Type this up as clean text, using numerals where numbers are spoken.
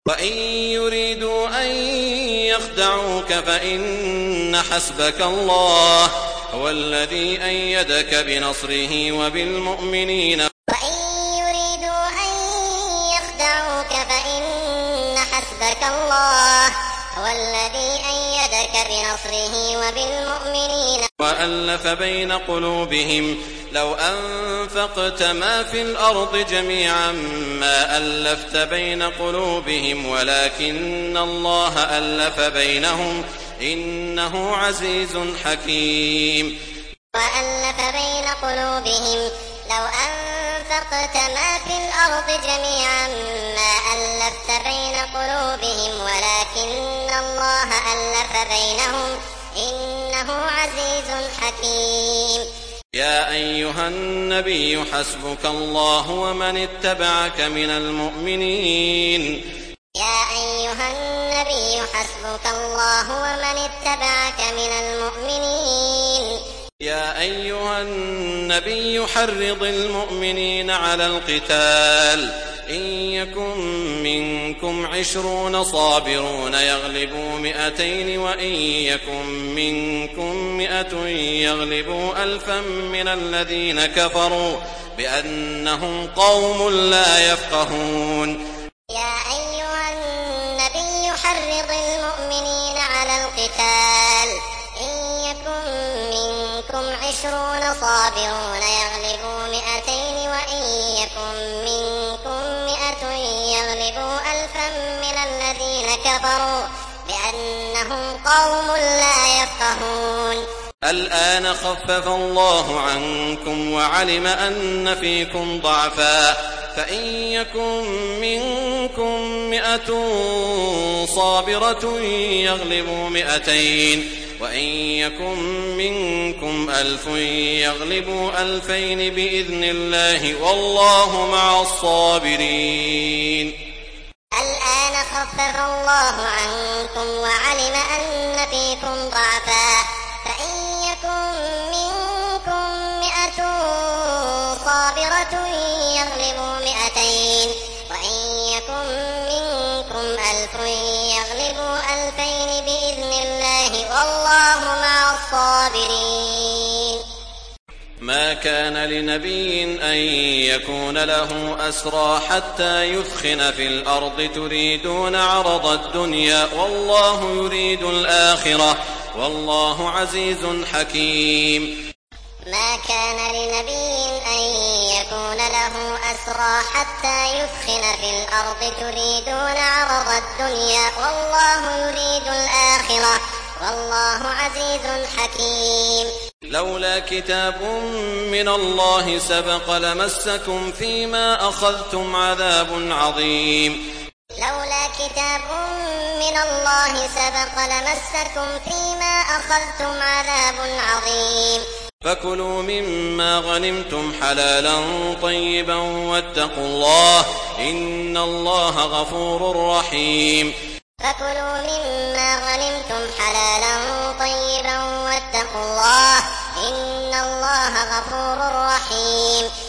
وإن يريدوا أن يخدعوك فإن حسبك الله هو الذي أيدك بنصره وبالمؤمنين. وإن يريدوا أن يخدعوك فإن حسبك الله هو الذي أيدك بنصره وبالمؤمنين. وألف بين قلوبهم لو أنفقت ما في الأرض جميعا ما ألفت بين قلوبهم ولكن الله ألف بينهم إنه عزيز حكيم. وألف بين قلوبهم لو أنفقت ما في الأرض جميعا ما ألفت بين قلوبهم ولكن الله ألف بينهم إنه عزيز حكيم. يا أيها النبي حسبك الله ومن اتبعك من المؤمنين. يا أيها النبي حسبك الله ومن اتبعك من المؤمنين. يا أيها النبي حرض المؤمنين على القتال إن يكن منكم 20 صابرون يغلبوا 200 وإن يكن منكم 100 يغلبوا 1000 من الذين كفروا بأنهم قوم لا يفقهون. يا أيها النبي حرض المؤمنين على القتال إن يكن منكم 20 صابرون يغلبوا 200 وإن يكن منكم 100 يغلبوا 1000 من الذين كفروا بأنهم قوم لا يفقهون. الآن خفف الله عنكم وعلم أن فيكم ضعفا فإن يكن منكم 100 صابرة يغلبوا 200 وإن يكن منكم 1000 يغلبوا 2000 بإذن الله والله مع الصابرين. الآن خفف الله عنكم وعلم أن فيكم ضعفا فإن يكن منكم 100 صابرة يغلبوا 200 وإن يكن منكم 1000 يغلبوا 2000 بإذن الله والله مع الصابرين. ما كان لنبي أن يكون له أسرى حتى يثخن في الأرض تريدون عرض الدنيا والله يريد الآخرة والله عزيز حكيم. ما كان لنبي أن يكون له أسرى حتى يثخن في الأرض تريدون عرض الدنيا والله يريد الآخرة والله عزيز حكيم. لولا كتاب من الله سبق لمسكم فيما أخذتم عذاب عظيم. لولا كتاب من الله سبق لمسكم فيما أخذتم عذاب عظيم. فكلوا مما غنمتم حلالا طيبا واتقوا الله إن الله غفور رحيم. فكلوا مما غنمتم حلالا طيبا واتقوا الله إن الله غفور رحيم.